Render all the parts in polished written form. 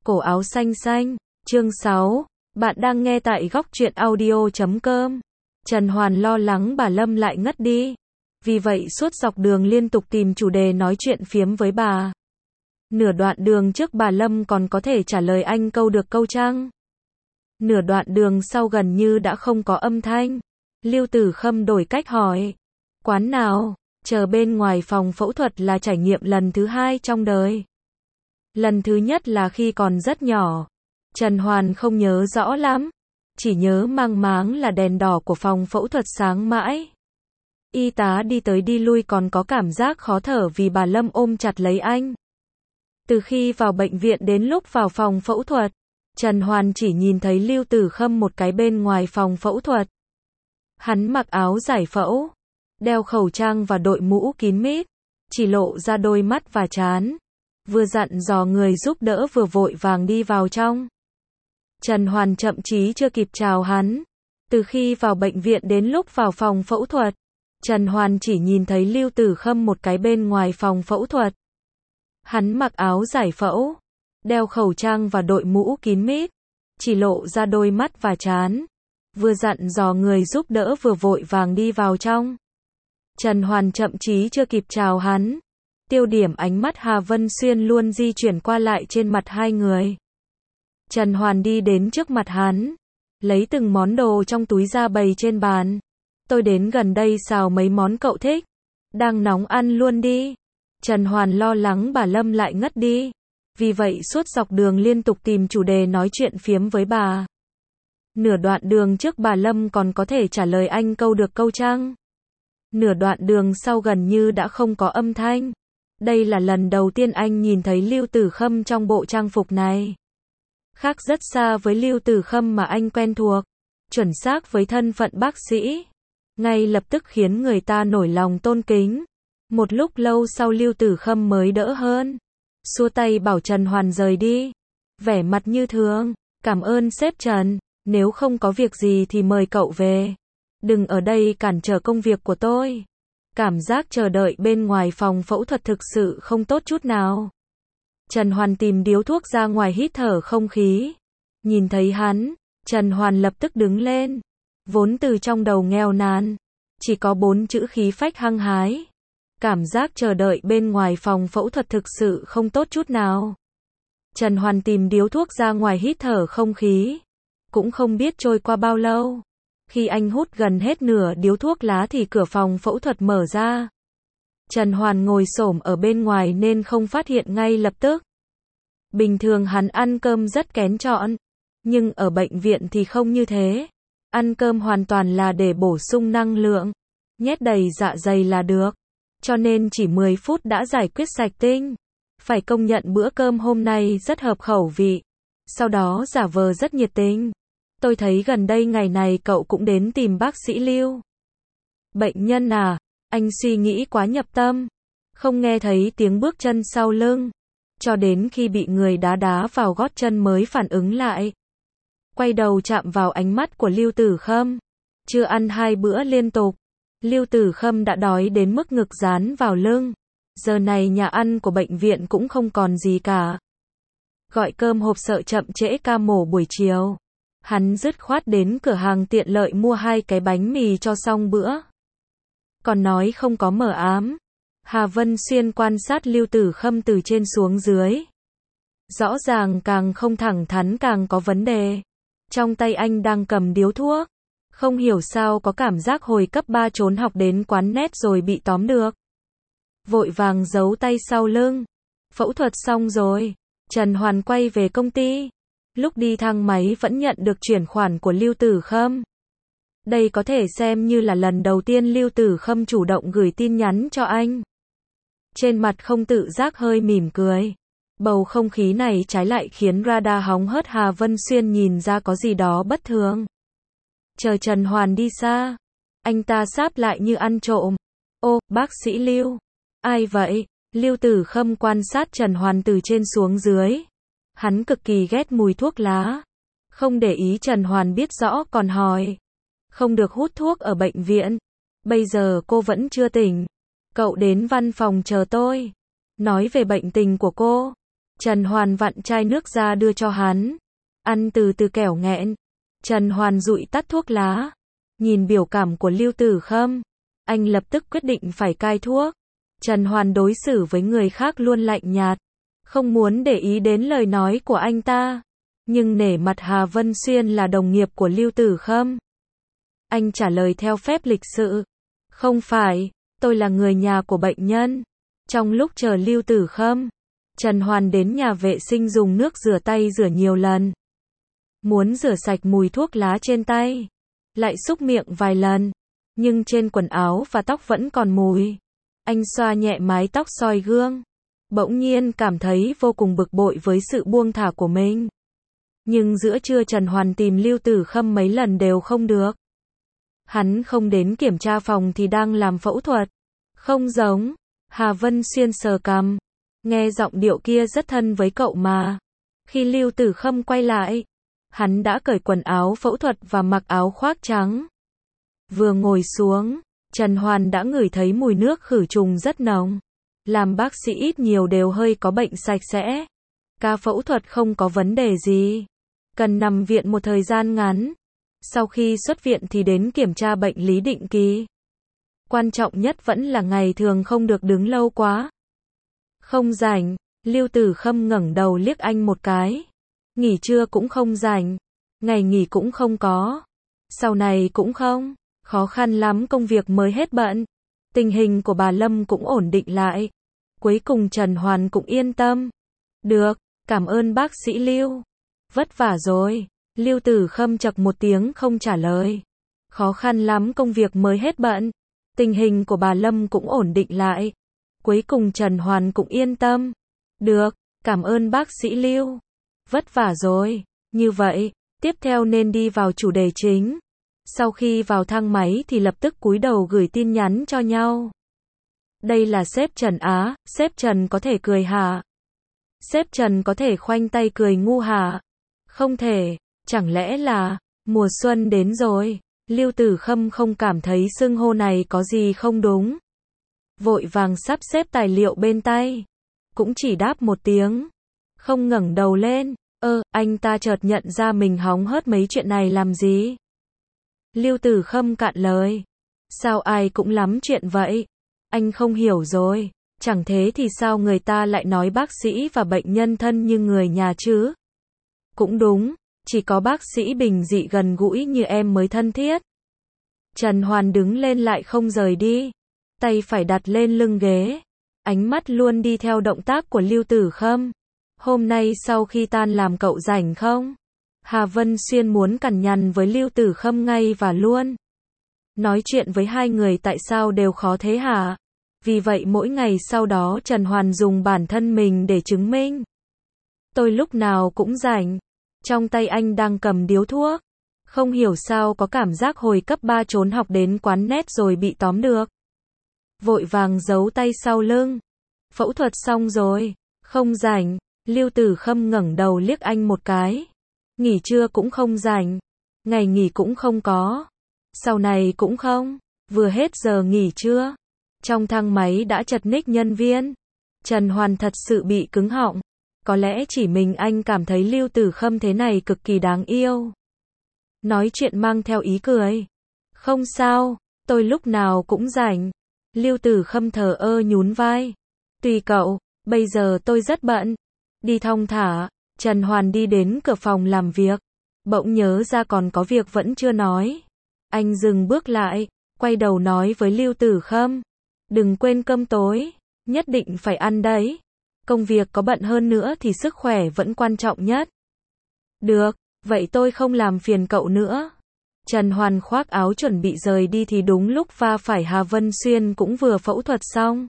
Cổ áo xanh xanh, chương 6, bạn đang nghe tại góc truyện audio.com. Trần Hoàn lo lắng bà Lâm lại ngất đi. Vì vậy suốt dọc đường liên tục tìm chủ đề nói chuyện phiếm với bà. Nửa đoạn đường trước bà Lâm còn có thể trả lời anh câu được câu chăng. Nửa đoạn đường sau gần như đã không có âm thanh. Lưu Tử Khâm đổi cách hỏi. Quán nào? Chờ bên ngoài phòng phẫu thuật là trải nghiệm lần thứ 2 trong đời. Lần thứ nhất là khi còn rất nhỏ. Trần Hoàn không nhớ rõ lắm. Chỉ nhớ mang máng là đèn đỏ của phòng phẫu thuật sáng mãi. Y tá đi tới đi lui còn có cảm giác khó thở vì bà Lâm ôm chặt lấy anh. Từ khi vào bệnh viện đến lúc vào phòng phẫu thuật, Trần Hoàn chỉ nhìn thấy Lưu Tử Khâm một cái bên ngoài phòng phẫu thuật. Hắn mặc áo giải phẫu, đeo khẩu trang và đội mũ kín mít, chỉ lộ ra đôi mắt và trán. Vừa dặn dò người giúp đỡ vừa vội vàng đi vào trong. Trần Hoàn chậm chí chưa kịp chào hắn. Từ khi vào bệnh viện đến lúc vào phòng phẫu thuật, Trần Hoàn chỉ nhìn thấy Lưu Tử Khâm một cái bên ngoài phòng phẫu thuật. Hắn mặc áo giải phẫu, đeo khẩu trang và đội mũ kín mít, chỉ lộ ra đôi mắt và trán. Vừa dặn dò người giúp đỡ vừa vội vàng đi vào trong. Trần Hoàn chậm chí chưa kịp chào hắn. Tiêu điểm ánh mắt Hà Vân Xuyên luôn di chuyển qua lại trên mặt hai người. Trần Hoàn đi đến trước mặt hắn, lấy từng món đồ trong túi ra bày trên bàn. Tôi đến gần đây xào mấy món cậu thích. Đang nóng ăn luôn đi. Trần Hoàn lo lắng bà Lâm lại ngất đi. Vì vậy suốt dọc đường liên tục tìm chủ đề nói chuyện phiếm với bà. Nửa đoạn đường trước bà Lâm còn có thể trả lời anh câu được câu chăng. Nửa đoạn đường sau gần như đã không có âm thanh. Đây là lần đầu tiên anh nhìn thấy Lưu Tử Khâm trong bộ trang phục này. Khác rất xa với Lưu Tử Khâm mà anh quen thuộc. Chuẩn xác với thân phận bác sĩ. Ngay lập tức khiến người ta nổi lòng tôn kính. Một lúc lâu sau Lưu Tử Khâm mới đỡ hơn. Xua tay bảo Trần Hoàn rời đi. Vẻ mặt như thường. Cảm ơn sếp Trần. Nếu không có việc gì thì mời cậu về. Đừng ở đây cản trở công việc của tôi. Cảm giác chờ đợi bên ngoài phòng phẫu thuật thực sự không tốt chút nào. Trần Hoàn tìm điếu thuốc ra ngoài hít thở không khí. Nhìn thấy hắn, Trần Hoàn lập tức đứng lên. Vốn từ trong đầu nghèo nàn, chỉ có 4 chữ khí phách hăng hái. Cảm giác chờ đợi bên ngoài phòng phẫu thuật thực sự không tốt chút nào. Trần Hoàn tìm điếu thuốc ra ngoài hít thở không khí. Cũng không biết trôi qua bao lâu. Khi anh hút gần hết nửa điếu thuốc lá thì cửa phòng phẫu thuật mở ra. Trần Hoàn ngồi xổm ở bên ngoài nên không phát hiện ngay lập tức. Bình thường hắn ăn cơm rất kén chọn. Nhưng ở bệnh viện thì không như thế. Ăn cơm hoàn toàn là để bổ sung năng lượng. Nhét đầy dạ dày là được. Cho nên chỉ 10 phút đã giải quyết sạch tinh. Phải công nhận bữa cơm hôm nay rất hợp khẩu vị. Sau đó giả vờ rất nhiệt tình. Tôi thấy gần đây ngày này cậu cũng đến tìm bác sĩ Lưu. Bệnh nhân à? Anh suy nghĩ quá nhập tâm. Không nghe thấy tiếng bước chân sau lưng. Cho đến khi bị người đá đá vào gót chân mới phản ứng lại. Quay đầu chạm vào ánh mắt của Lưu Tử Khâm. Chưa ăn 2 bữa liên tục. Lưu Tử Khâm đã đói đến mức ngực dán vào lưng. Giờ này nhà ăn của bệnh viện cũng không còn gì cả. Gọi cơm hộp sợ chậm trễ ca mổ buổi chiều. Hắn dứt khoát đến cửa hàng tiện lợi mua 2 cái bánh mì cho xong bữa. Còn nói không có mờ ám. Hà Vân Xuyên quan sát Lưu Tử Khâm từ trên xuống dưới. Rõ ràng càng không thẳng thắn càng có vấn đề. Trong tay anh đang cầm điếu thuốc. Không hiểu sao có cảm giác hồi cấp 3 trốn học đến quán net rồi bị tóm được. Vội vàng giấu tay sau lưng. Phẫu thuật xong rồi. Trần Hoàn quay về công ty. Lúc đi thang máy vẫn nhận được chuyển khoản của Lưu Tử Khâm. Đây có thể xem như là lần đầu tiên Lưu Tử Khâm chủ động gửi tin nhắn cho anh. Trên mặt không tự giác hơi mỉm cười. Bầu không khí này trái lại khiến radar hóng hớt Hà Vân Xuyên nhìn ra có gì đó bất thường. Chờ Trần Hoàn đi xa, anh ta sáp lại như ăn trộm. Ô, bác sĩ Lưu. Ai vậy? Lưu Tử Khâm quan sát Trần Hoàn từ trên xuống dưới. Hắn cực kỳ ghét mùi thuốc lá. Không để ý Trần Hoàn biết rõ còn hỏi. Không được hút thuốc ở bệnh viện. Bây giờ cô vẫn chưa tỉnh. Cậu đến văn phòng chờ tôi. Nói về bệnh tình của cô. Trần Hoàn vặn chai nước ra đưa cho hắn. Ăn từ từ kẻo nghẹn. Trần Hoàn dụi tắt thuốc lá. Nhìn biểu cảm của Lưu Tử Khâm, anh lập tức quyết định phải cai thuốc. Trần Hoàn đối xử với người khác luôn lạnh nhạt, không muốn để ý đến lời nói của anh ta. Nhưng nể mặt Hà Vân Xuyên là đồng nghiệp của Lưu Tử Khâm, anh trả lời theo phép lịch sự. Không phải, tôi là người nhà của bệnh nhân. Trong lúc chờ Lưu Tử Khâm, Trần Hoàn đến nhà vệ sinh dùng nước rửa tay rửa nhiều lần. Muốn rửa sạch mùi thuốc lá trên tay, lại xúc miệng vài lần, nhưng trên quần áo và tóc vẫn còn mùi. Anh xoa nhẹ mái tóc soi gương, bỗng nhiên cảm thấy vô cùng bực bội với sự buông thả của mình. Nhưng giữa trưa Trần Hoàn tìm Lưu Tử Khâm mấy lần đều không được. Hắn không đến kiểm tra phòng thì đang làm phẫu thuật. Không giống. Hà Vân Xuyên sờ cằm. Nghe giọng điệu kia rất thân với cậu mà. Khi Lưu Tử Khâm quay lại, hắn đã cởi quần áo phẫu thuật và mặc áo khoác trắng. Vừa ngồi xuống, Trần Hoàn đã ngửi thấy mùi nước khử trùng rất nồng. Làm bác sĩ ít nhiều đều hơi có bệnh sạch sẽ. Ca phẫu thuật không có vấn đề gì. Cần nằm viện một thời gian ngắn. Sau khi xuất viện thì đến kiểm tra bệnh lý định kỳ. Quan trọng nhất vẫn là ngày thường không được đứng lâu quá. Không rảnh. Lưu Tử Khâm ngẩng đầu liếc anh một cái. Nghỉ trưa cũng không rảnh. Ngày nghỉ cũng không có. Sau này cũng không. Khó khăn lắm công việc mới hết bận. Tình hình của bà Lâm cũng ổn định lại. Cuối cùng Trần Hoàn cũng yên tâm. Được, cảm ơn bác sĩ Lưu. Vất vả rồi. Lưu Tử Khâm chậc một tiếng không trả lời. Khó khăn lắm công việc mới hết bận. Tình hình của bà Lâm cũng ổn định lại. Cuối cùng Trần Hoàn cũng yên tâm. Được, cảm ơn bác sĩ Lưu. Vất vả rồi. Như vậy, tiếp theo nên đi vào chủ đề chính. Sau khi vào thang máy thì lập tức cúi đầu gửi tin nhắn cho nhau. Đây là sếp Trần á, sếp Trần có thể cười hả? Sếp Trần có thể khoanh tay cười ngu hả? Không thể, chẳng lẽ là, mùa xuân đến rồi. Lưu Tử Khâm không cảm thấy xưng hô này có gì không đúng. Vội vàng sắp xếp tài liệu bên tay. Cũng chỉ đáp một tiếng. Không ngẩng đầu lên. Anh ta chợt nhận ra mình hóng hớt mấy chuyện này làm gì. Lưu Tử Khâm cạn lời. Sao ai cũng lắm chuyện vậy? Anh không hiểu rồi. Chẳng thế thì sao người ta lại nói bác sĩ và bệnh nhân thân như người nhà chứ? Cũng đúng, chỉ có bác sĩ bình dị gần gũi như em mới thân thiết. Trần Hoàn đứng lên lại không rời đi. Tay phải đặt lên lưng ghế. Ánh mắt luôn đi theo động tác của Lưu Tử Khâm. Hôm nay sau khi tan làm cậu rảnh không? Hà Vân Xuyên muốn cằn nhằn với Lưu Tử Khâm ngay và luôn. Nói chuyện với hai người tại sao đều khó thế hả? Vì vậy mỗi ngày sau đó Trần Hoàn dùng bản thân mình để chứng minh. Tôi lúc nào cũng rảnh. Trong tay anh đang cầm điếu thuốc. Không hiểu sao có cảm giác hồi cấp 3 trốn học đến quán net rồi bị tóm được. Vội vàng giấu tay sau lưng. Phẫu thuật xong rồi. Không rảnh. Lưu Tử Khâm ngẩng đầu liếc anh một cái. Nghỉ trưa cũng không rảnh. Ngày nghỉ cũng không có. Sau này cũng không. Vừa hết giờ nghỉ trưa. Trong thang máy đã chật ních nhân viên. Trần Hoàn thật sự bị cứng họng. Có lẽ chỉ mình anh cảm thấy Lưu Tử Khâm thế này cực kỳ đáng yêu. Nói chuyện mang theo ý cười. Không sao, tôi lúc nào cũng rảnh. Lưu Tử Khâm thờ ơ nhún vai. Tùy cậu, bây giờ tôi rất bận. Đi thong thả. Trần Hoàn đi đến cửa phòng làm việc. Bỗng nhớ ra còn có việc vẫn chưa nói. Anh dừng bước lại, quay đầu nói với Lưu Tử Khâm. Đừng quên cơm tối, nhất định phải ăn đấy. Công việc có bận hơn nữa thì sức khỏe vẫn quan trọng nhất. Được, vậy tôi không làm phiền cậu nữa. Trần Hoàn khoác áo chuẩn bị rời đi thì đúng lúc va phải Hà Vân Xuyên cũng vừa phẫu thuật xong.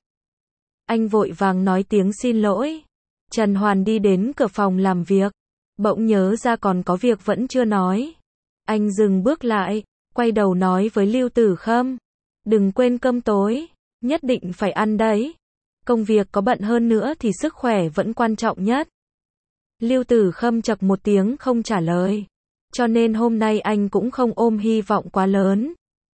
Anh vội vàng nói tiếng xin lỗi. Trần Hoàn đi đến cửa phòng làm việc. Bỗng nhớ ra còn có việc vẫn chưa nói. Anh dừng bước lại, quay đầu nói với Lưu Tử Khâm. Đừng quên cơm tối, nhất định phải ăn đấy. Công việc có bận hơn nữa thì sức khỏe vẫn quan trọng nhất. Lưu Tử Khâm chậc một tiếng không trả lời. Cho nên hôm nay anh cũng không ôm hy vọng quá lớn.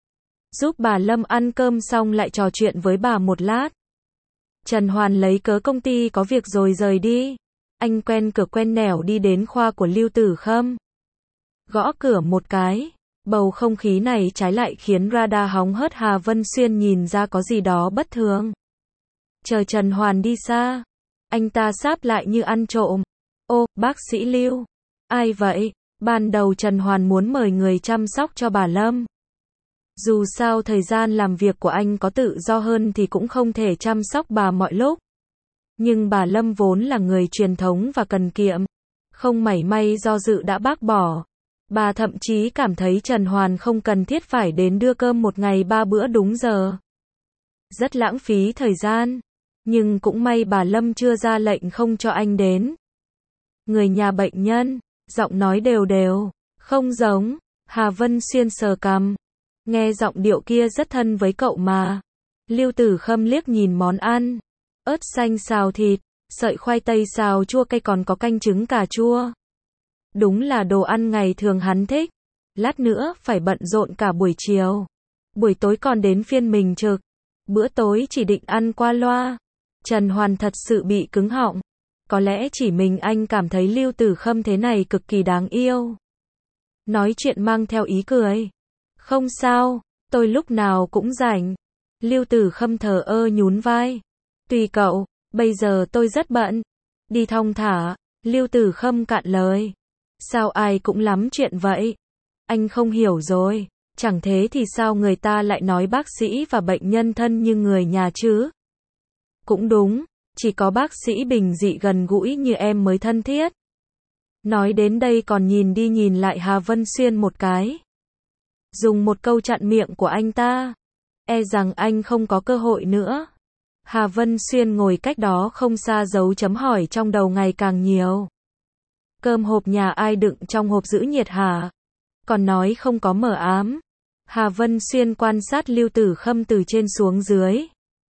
Giúp bà Lâm ăn cơm xong lại trò chuyện với bà một lát. Trần Hoàn lấy cớ công ty có việc rồi rời đi. anh quen cửa quen nẻo đi đến khoa của Lưu Tử Khâm. Gõ cửa một cái, bầu không khí này trái lại khiến radar hóng hớt Hà Vân Xuyên nhìn ra có gì đó bất thường. Chờ Trần Hoàn đi xa, anh ta sáp lại như ăn trộm. Ô, bác sĩ Lưu. Ai vậy? Ban đầu Trần Hoàn muốn mời người chăm sóc cho bà Lâm. Dù sao thời gian làm việc của anh có tự do hơn thì cũng không thể chăm sóc bà mọi lúc. Nhưng bà Lâm vốn là người truyền thống và cần kiệm, không mảy may do dự đã bác bỏ. Bà thậm chí cảm thấy Trần Hoàn không cần thiết phải đến đưa cơm một ngày 3 bữa đúng giờ. Rất lãng phí thời gian. Nhưng cũng may bà Lâm chưa ra lệnh không cho anh đến. Người nhà bệnh nhân, giọng nói đều đều, không giống. Hà Vân Xuyên sờ cằm. Nghe giọng điệu kia rất thân với cậu mà. Lưu Tử Khâm liếc nhìn món ăn. Ớt xanh xào thịt, sợi khoai tây xào chua cay còn có canh trứng cà chua. Đúng là đồ ăn ngày thường hắn thích. Lát nữa phải bận rộn cả buổi chiều. Buổi tối còn đến phiên mình trực. Bữa tối chỉ định ăn qua loa. Trần Hoàn thật sự bị cứng họng. Có lẽ chỉ mình anh cảm thấy Lưu Tử Khâm thế này cực kỳ đáng yêu. Nói chuyện mang theo ý cười. Không sao, tôi lúc nào cũng rảnh. Lưu Tử Khâm thờ ơ nhún vai. Tùy cậu, bây giờ tôi rất bận. Đi thong thả, Lưu Tử Khâm cạn lời. Sao ai cũng lắm chuyện vậy? Anh không hiểu rồi. Chẳng thế thì sao người ta lại nói bác sĩ và bệnh nhân thân như người nhà chứ? Cũng đúng, chỉ có bác sĩ bình dị gần gũi như em mới thân thiết. Nói đến đây còn nhìn đi nhìn lại Hà Vân Xuyên một cái. Dùng một câu chặn miệng của anh ta. E rằng anh không có cơ hội nữa. Hà Vân Xuyên ngồi cách đó không xa dấu chấm hỏi trong đầu ngày càng nhiều. Cơm hộp nhà ai đựng trong hộp giữ nhiệt hả? Còn nói không có mờ ám. Hà Vân Xuyên quan sát Lưu Tử Khâm từ trên xuống dưới.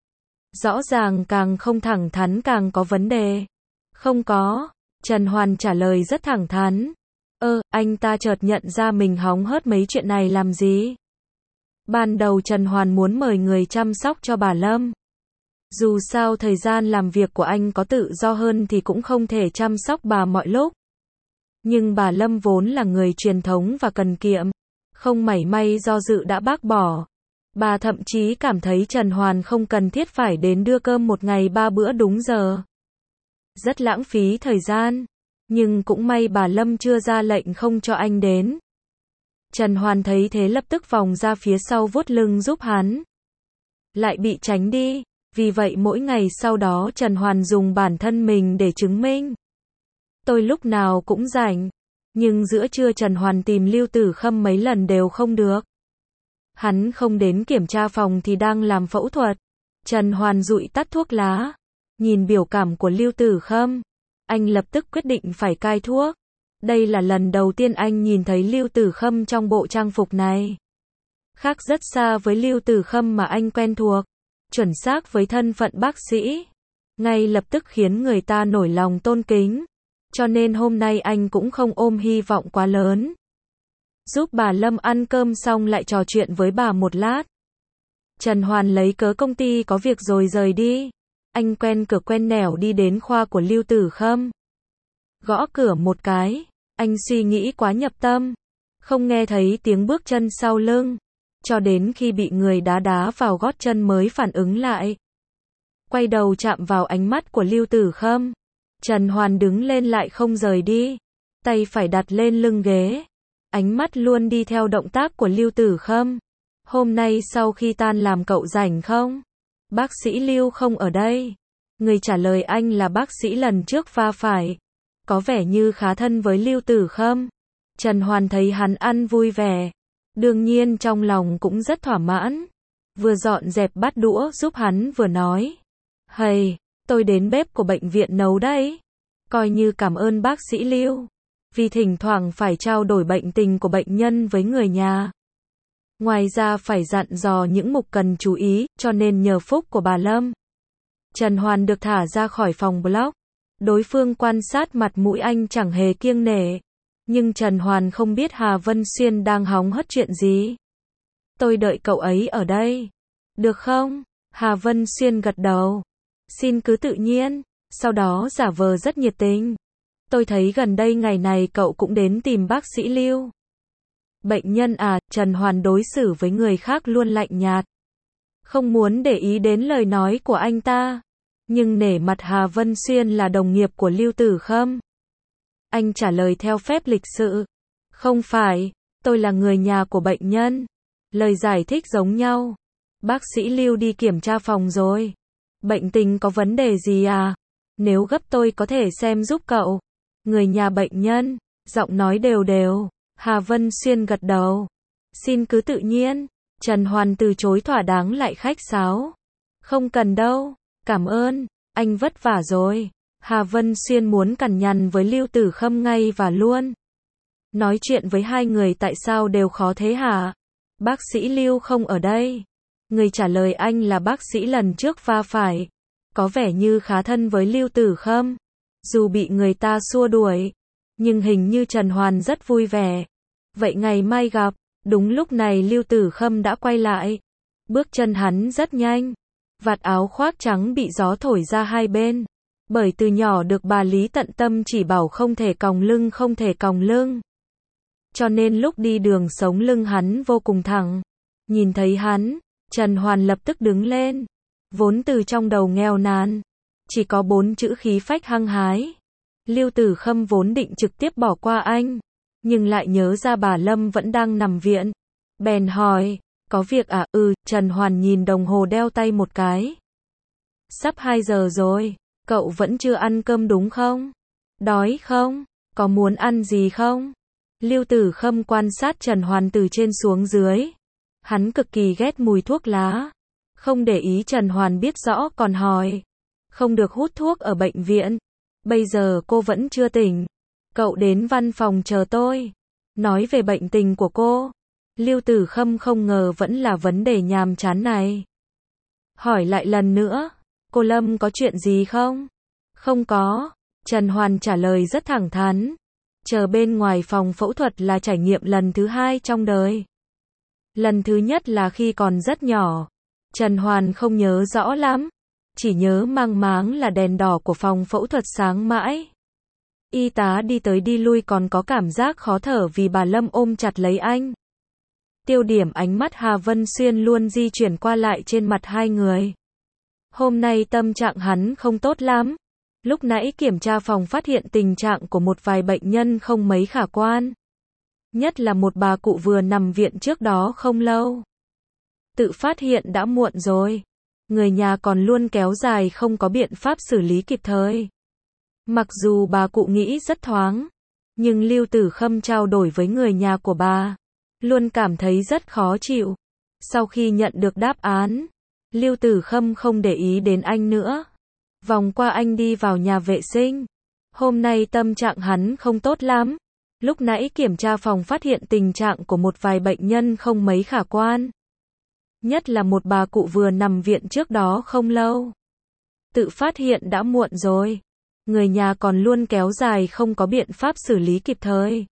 Rõ ràng càng không thẳng thắn càng có vấn đề. Không có. Trần Hoàn trả lời rất thẳng thắn. Anh ta chợt nhận ra mình hóng hớt mấy chuyện này làm gì. Ban đầu Trần Hoàn muốn mời người chăm sóc cho bà Lâm. Dù sao thời gian làm việc của anh có tự do hơn thì cũng không thể chăm sóc bà mọi lúc. Nhưng bà Lâm vốn là người truyền thống và cần kiệm, không mảy may do dự đã bác bỏ. Bà thậm chí cảm thấy Trần Hoàn không cần thiết phải đến đưa cơm một ngày 3 bữa đúng giờ. Rất lãng phí thời gian. Nhưng cũng may bà Lâm chưa ra lệnh không cho anh đến. Trần Hoàn thấy thế lập tức vòng ra phía sau vuốt lưng giúp hắn. Lại bị tránh đi. Vì vậy mỗi ngày sau đó Trần Hoàn dùng bản thân mình để chứng minh. Tôi lúc nào cũng rảnh. Nhưng giữa trưa Trần Hoàn tìm Lưu Tử Khâm mấy lần đều không được. Hắn không đến kiểm tra phòng thì đang làm phẫu thuật. Trần Hoàn dụi tắt thuốc lá. Nhìn biểu cảm của Lưu Tử Khâm. Anh lập tức quyết định phải cai thuốc. Đây là lần đầu tiên anh nhìn thấy Lưu Tử Khâm trong bộ trang phục này. Khác rất xa với Lưu Tử Khâm mà anh quen thuộc. Chuẩn xác với thân phận bác sĩ. Ngay lập tức khiến người ta nổi lòng tôn kính. Cho nên hôm nay anh cũng không ôm hy vọng quá lớn. Giúp bà Lâm ăn cơm xong lại trò chuyện với bà một lát. Trần Hoàn lấy cớ công ty có việc rồi rời đi. Anh quen cửa quen nẻo đi đến khoa của Lưu Tử Khâm. Gõ cửa một cái. Anh suy nghĩ quá nhập tâm. Không nghe thấy tiếng bước chân sau lưng. Cho đến khi bị người đá đá vào gót chân mới phản ứng lại. Quay đầu chạm vào ánh mắt của Lưu Tử Khâm. Trần Hoàn đứng lên lại không rời đi. Tay phải đặt lên lưng ghế. Ánh mắt luôn đi theo động tác của Lưu Tử Khâm. Hôm nay sau khi tan làm cậu rảnh không? Bác sĩ Lưu không ở đây. Người trả lời anh là bác sĩ lần trước va phải. Có vẻ như khá thân với Lưu Tử Khâm. Trần Hoàn thấy hắn ăn vui vẻ. Đương nhiên trong lòng cũng rất thỏa mãn. Vừa dọn dẹp bát đũa giúp hắn vừa nói. Hầy, tôi đến bếp của bệnh viện nấu đấy. Coi như cảm ơn bác sĩ Lưu. Vì thỉnh thoảng phải trao đổi bệnh tình của bệnh nhân với người nhà. Ngoài ra phải dặn dò những mục cần chú ý, cho nên nhờ phúc của bà Lâm. Trần Hoàn được thả ra khỏi phòng block. Đối phương quan sát mặt mũi anh chẳng hề kiêng nể. Nhưng Trần Hoàn không biết Hà Vân Xuyên đang hóng hớt chuyện gì. Tôi đợi cậu ấy ở đây. Được không? Hà Vân Xuyên gật đầu. Xin cứ tự nhiên. sau đó giả vờ rất nhiệt tình. Tôi thấy gần đây ngày này cậu cũng đến tìm bác sĩ Lưu. Bệnh nhân à, Trần Hoàn đối xử với người khác luôn lạnh nhạt. Không muốn để ý đến lời nói của anh ta. Nhưng nể mặt Hà Vân Xuyên là đồng nghiệp của Lưu Tử Khâm. Anh trả lời theo phép lịch sự. Không phải, tôi là người nhà của bệnh nhân. Lời giải thích giống nhau. Bác sĩ Lưu đi kiểm tra phòng rồi. Bệnh tình có vấn đề gì à? Nếu gấp tôi có thể xem giúp cậu. Người nhà bệnh nhân, giọng nói đều đều. Hà Vân Xuyên gật đầu. Xin cứ tự nhiên. Trần Hoàn từ chối thỏa đáng lại khách sáo. Không cần đâu, cảm ơn, anh vất vả rồi. Hà Vân Xuyên muốn cằn nhằn với Lưu Tử Khâm ngay và luôn. Nói chuyện với hai người tại sao đều khó thế hả? Bác sĩ Lưu không ở đây. Người trả lời anh là bác sĩ lần trước va phải. Có vẻ như khá thân với Lưu Tử Khâm. Dù bị người ta xua đuổi. Nhưng hình như Trần Hoàn rất vui vẻ. Vậy ngày mai gặp. Đúng lúc này Lưu Tử Khâm đã quay lại. Bước chân hắn rất nhanh. Vạt áo khoác trắng bị gió thổi ra hai bên. Bởi từ nhỏ được bà Lý tận tâm chỉ bảo không thể còng lưng không thể còng lưng. Cho nên lúc đi đường sống lưng hắn vô cùng thẳng. Nhìn thấy hắn, Trần Hoàn lập tức đứng lên. Vốn từ trong đầu nghèo nàn. Chỉ có 4 chữ khí phách hăng hái. Lưu Tử Khâm vốn định trực tiếp bỏ qua anh. Nhưng lại nhớ ra bà Lâm vẫn đang nằm viện. Bèn hỏi, có việc à? Trần Hoàn nhìn đồng hồ đeo tay một cái. Sắp 2 giờ rồi, cậu vẫn chưa ăn cơm đúng không? Đói không? Có muốn ăn gì không? Lưu Tử Khâm quan sát Trần Hoàn từ trên xuống dưới. Hắn cực kỳ ghét mùi thuốc lá. Không để ý Trần Hoàn biết rõ còn hỏi. Không được hút thuốc ở bệnh viện. Bây giờ cô vẫn chưa tỉnh. Cậu đến văn phòng chờ tôi. Nói về bệnh tình của cô. Lưu Tử Khâm không ngờ vẫn là vấn đề nhàm chán này. Hỏi lại lần nữa. Cô Lâm có chuyện gì không? Không có. Trần Hoàn trả lời rất thẳng thắn. Chờ bên ngoài phòng phẫu thuật là trải nghiệm lần thứ 2 trong đời. Lần thứ nhất là khi còn rất nhỏ. Trần Hoàn không nhớ rõ lắm. Chỉ nhớ mang máng là đèn đỏ của phòng phẫu thuật sáng mãi. Y tá đi tới đi lui còn có cảm giác khó thở vì bà Lâm ôm chặt lấy anh. Tiêu điểm ánh mắt Hà Vân Xuyên luôn di chuyển qua lại trên mặt hai người. Hôm nay tâm trạng hắn không tốt lắm. Lúc nãy kiểm tra phòng phát hiện tình trạng của một vài bệnh nhân không mấy khả quan. Nhất là một bà cụ vừa nằm viện trước đó không lâu. Tự phát hiện đã muộn rồi. Người nhà còn luôn kéo dài không có biện pháp xử lý kịp thời. Mặc dù bà cụ nghĩ rất thoáng, nhưng Lưu Tử Khâm trao đổi với người nhà của bà, luôn cảm thấy rất khó chịu. Sau khi nhận được đáp án, Lưu Tử Khâm không để ý đến anh nữa. Vòng qua anh đi vào nhà vệ sinh. Hôm nay tâm trạng hắn không tốt lắm. Lúc nãy kiểm tra phòng phát hiện tình trạng của một vài bệnh nhân không mấy khả quan. Nhất là một bà cụ vừa nằm viện trước đó không lâu. Tự phát hiện đã muộn rồi. Người nhà còn luôn kéo dài không có biện pháp xử lý kịp thời.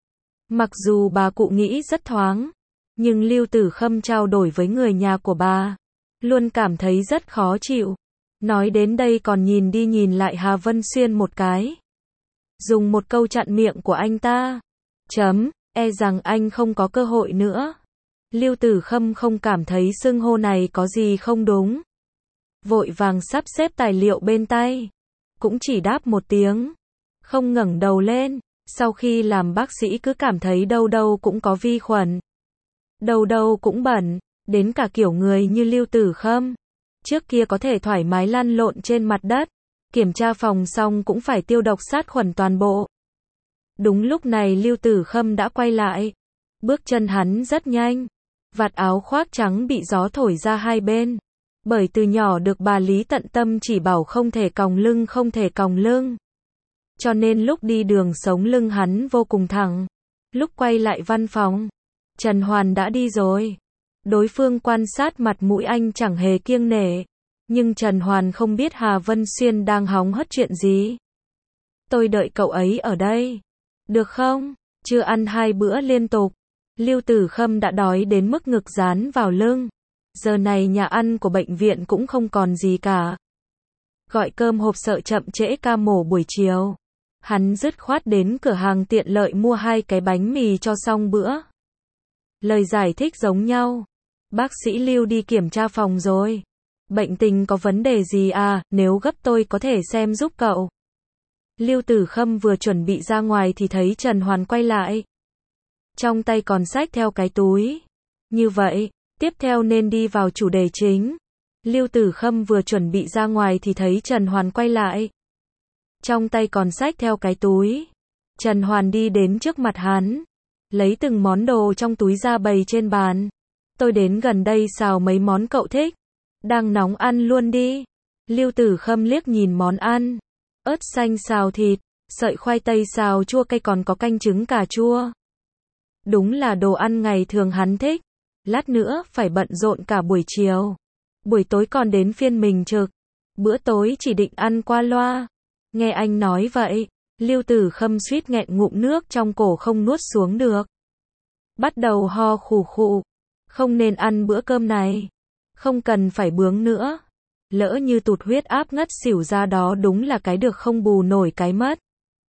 Mặc dù bà cụ nghĩ rất thoáng, nhưng Lưu Tử Khâm trao đổi với người nhà của bà, luôn cảm thấy rất khó chịu. Nói đến đây còn nhìn đi nhìn lại Hà Vân Xuyên một cái. Dùng một câu chặn miệng của anh ta. E rằng anh không có cơ hội nữa. Lưu Tử Khâm không cảm thấy xưng hô này có gì không đúng. Vội vàng sắp xếp tài liệu bên tay. Cũng chỉ đáp một tiếng. Không ngẩng đầu lên. Sau khi làm bác sĩ cứ cảm thấy đâu đâu cũng có vi khuẩn. Đâu đâu cũng bẩn. Đến cả kiểu người như Lưu Tử Khâm. Trước kia có thể thoải mái lăn lộn trên mặt đất. Kiểm tra phòng xong cũng phải tiêu độc sát khuẩn toàn bộ. Đúng lúc này Lưu Tử Khâm đã quay lại. Bước chân hắn rất nhanh. Vạt áo khoác trắng bị gió thổi ra hai bên. Bởi từ nhỏ được bà Lý tận tâm chỉ bảo không thể còng lưng không thể còng lưng. Cho nên lúc đi đường sống lưng hắn vô cùng thẳng. Lúc quay lại văn phòng, Trần Hoàn đã đi rồi. Đối phương quan sát mặt mũi anh chẳng hề kiêng nể. Nhưng Trần Hoàn không biết Hà Vân Xuyên đang hóng hớt chuyện gì. Tôi đợi cậu ấy ở đây. Được không? Chưa ăn 2 bữa liên tục. Lưu Tử Khâm đã đói đến mức ngực dán vào lưng. Giờ này nhà ăn của bệnh viện cũng không còn gì cả. gọi cơm hộp sợ chậm trễ ca mổ buổi chiều. Hắn dứt khoát đến cửa hàng tiện lợi mua 2 cái bánh mì cho xong bữa. Lời giải thích giống nhau. Bác sĩ Lưu đi kiểm tra phòng rồi. Bệnh tình có vấn đề gì à, nếu gấp tôi có thể xem giúp cậu. Lưu Tử Khâm vừa chuẩn bị ra ngoài thì thấy Trần Hoàn quay lại. Trong tay còn xách theo cái túi. Như vậy, tiếp theo nên đi vào chủ đề chính. Lưu Tử Khâm vừa chuẩn bị ra ngoài thì thấy Trần Hoàn quay lại. Trong tay còn xách theo cái túi. Trần Hoàn đi đến trước mặt hắn. Lấy từng món đồ trong túi ra bày trên bàn. Tôi đến gần đây xào mấy món cậu thích. Đang nóng ăn luôn đi. Lưu Tử Khâm liếc nhìn món ăn. Ớt xanh xào thịt, sợi khoai tây xào chua cay còn có canh trứng cà chua. Đúng là đồ ăn ngày thường hắn thích. Lát nữa phải bận rộn cả buổi chiều. Buổi tối còn đến phiên mình trực. Bữa tối chỉ định ăn qua loa. Nghe anh nói vậy, Lưu Tử Khâm suýt nghẹn ngụm nước trong cổ không nuốt xuống được. Bắt đầu ho khù khụ. Không nên ăn bữa cơm này. Không cần phải bướng nữa. Lỡ như tụt huyết áp ngất xỉu ra đó đúng là cái được không bù nổi cái mất.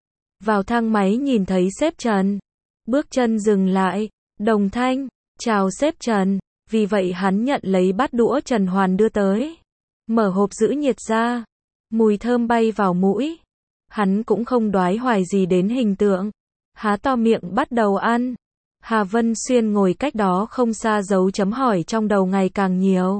Vào thang máy nhìn thấy sếp Trần. Bước chân dừng lại. Đồng Thanh, chào sếp Trần. Vì vậy hắn nhận lấy bát đũa Trần Hoàn đưa tới. Mở hộp giữ nhiệt ra. Mùi thơm bay vào mũi. Hắn cũng không đoái hoài gì đến hình tượng. Há to miệng bắt đầu ăn. Hà Vân Xuyên ngồi cách đó không xa dấu chấm hỏi trong đầu ngày càng nhiều.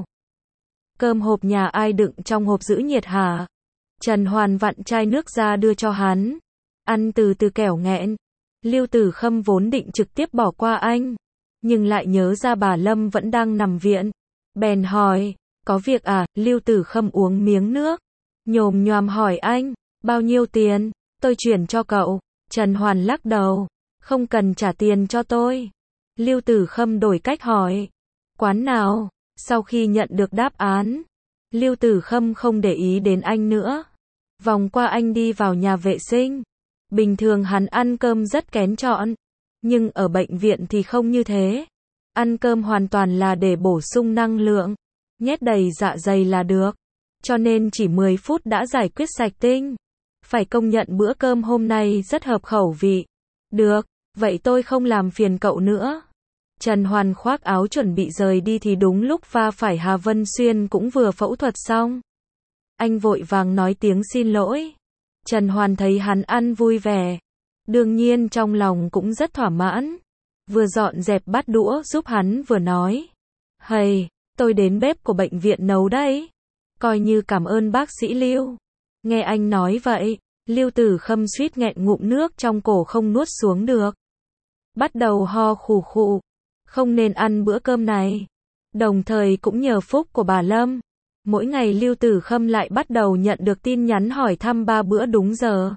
Cơm hộp nhà ai đựng trong hộp giữ nhiệt hả? Trần Hoàn vặn chai nước ra đưa cho hắn. Ăn từ từ kẻo nghẹn. Lưu Tử Khâm vốn định trực tiếp bỏ qua anh. Nhưng lại nhớ ra bà Lâm vẫn đang nằm viện. Bèn hỏi, có việc à? Lưu Tử Khâm uống miếng nước. Nhồm nhoàm hỏi anh, bao nhiêu tiền? Tôi chuyển cho cậu. Trần Hoàn lắc đầu. Không cần trả tiền cho tôi. Lưu Tử Khâm đổi cách hỏi. Quán nào? Sau khi nhận được đáp án, Lưu Tử Khâm không để ý đến anh nữa. Vòng qua anh đi vào nhà vệ sinh. Bình thường hắn ăn cơm rất kén chọn. Nhưng ở bệnh viện thì không như thế. Ăn cơm hoàn toàn là để bổ sung năng lượng. Nhét đầy dạ dày là được. Cho nên chỉ 10 phút đã giải quyết sạch tinh. Phải công nhận bữa cơm hôm nay rất hợp khẩu vị. Được, vậy tôi không làm phiền cậu nữa. Trần Hoàn khoác áo chuẩn bị rời đi thì đúng lúc va phải Hà Vân Xuyên cũng vừa phẫu thuật xong. Anh vội vàng nói tiếng xin lỗi. Trần Hoàn thấy hắn ăn vui vẻ. Đương nhiên trong lòng cũng rất thỏa mãn. Vừa dọn dẹp bát đũa giúp hắn vừa nói. Hầy, tôi đến bếp của bệnh viện nấu đấy. Coi như cảm ơn bác sĩ Lưu. Nghe anh nói vậy, Lưu Tử Khâm suýt nghẹn ngụm nước trong cổ không nuốt xuống được. Bắt đầu ho khù khụ. Không nên ăn bữa cơm này. Đồng thời cũng nhờ phúc của bà Lâm. Mỗi ngày Lưu Tử Khâm lại bắt đầu nhận được tin nhắn hỏi thăm 3 bữa đúng giờ.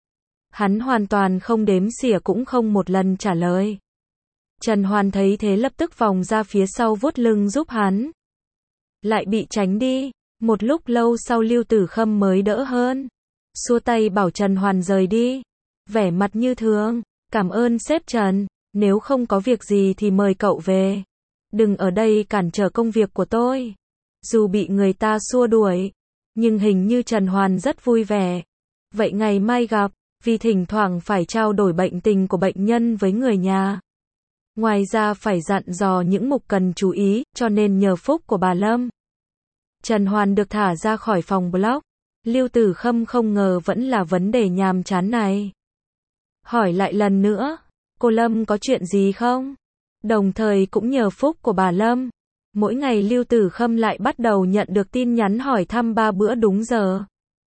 Hắn hoàn toàn không đếm xỉa cũng không một lần trả lời. Trần Hoàn thấy thế lập tức vòng ra phía sau vuốt lưng giúp hắn. Lại bị tránh đi. Một lúc lâu sau Lưu Tử Khâm mới đỡ hơn. Xua tay bảo Trần Hoàn rời đi. Vẻ mặt như thường. Cảm ơn sếp Trần. Nếu không có việc gì thì mời cậu về. Đừng ở đây cản trở công việc của tôi. Dù bị người ta xua đuổi. Nhưng hình như Trần Hoàn rất vui vẻ. Vậy ngày mai gặp. Vì thỉnh thoảng phải trao đổi bệnh tình của bệnh nhân với người nhà. Ngoài ra phải dặn dò những mục cần chú ý, cho nên nhờ phúc của bà Lâm. Trần Hoàn được thả ra khỏi phòng block. Lưu Tử Khâm không ngờ vẫn là vấn đề nhàm chán này. Hỏi lại lần nữa, cô Lâm có chuyện gì không? Đồng thời cũng nhờ phúc của bà Lâm. Mỗi ngày Lưu Tử Khâm lại bắt đầu nhận được tin nhắn hỏi thăm 3 bữa đúng giờ.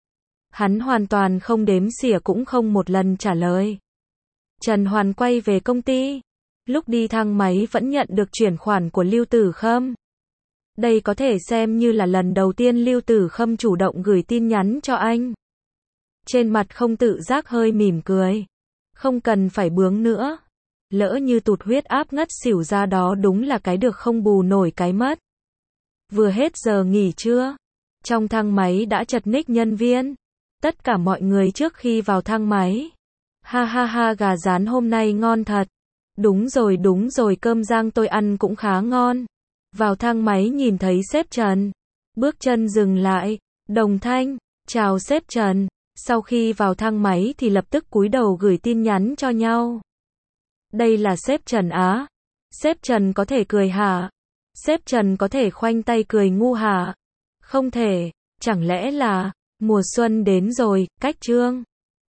Hắn hoàn toàn không đếm xỉa cũng không một lần trả lời. Trần Hoàn quay về công ty. Lúc đi thang máy vẫn nhận được chuyển khoản của Lưu Tử Khâm. Đây có thể xem như là lần đầu tiên Lưu Tử Khâm chủ động gửi tin nhắn cho anh. Trên mặt không tự giác hơi mỉm cười. Không cần phải bướng nữa. Lỡ như tụt huyết áp ngất xỉu ra đó đúng là cái được không bù nổi cái mất. Vừa hết giờ nghỉ trưa. Trong thang máy đã chật ních nhân viên. Tất cả mọi người trước khi vào thang máy. Ha ha ha, gà rán hôm nay ngon thật. Đúng rồi, cơm rang tôi ăn cũng khá ngon. Vào thang máy nhìn thấy sếp Trần. Bước chân dừng lại. Đồng Thanh, Chào sếp Trần. Sau khi vào thang máy thì lập tức cúi đầu gửi tin nhắn cho nhau. Đây là sếp Trần á. Sếp Trần có thể cười hả? Sếp Trần có thể khoanh tay cười ngu hả? Không thể. Chẳng lẽ là mùa xuân đến rồi, cách chương.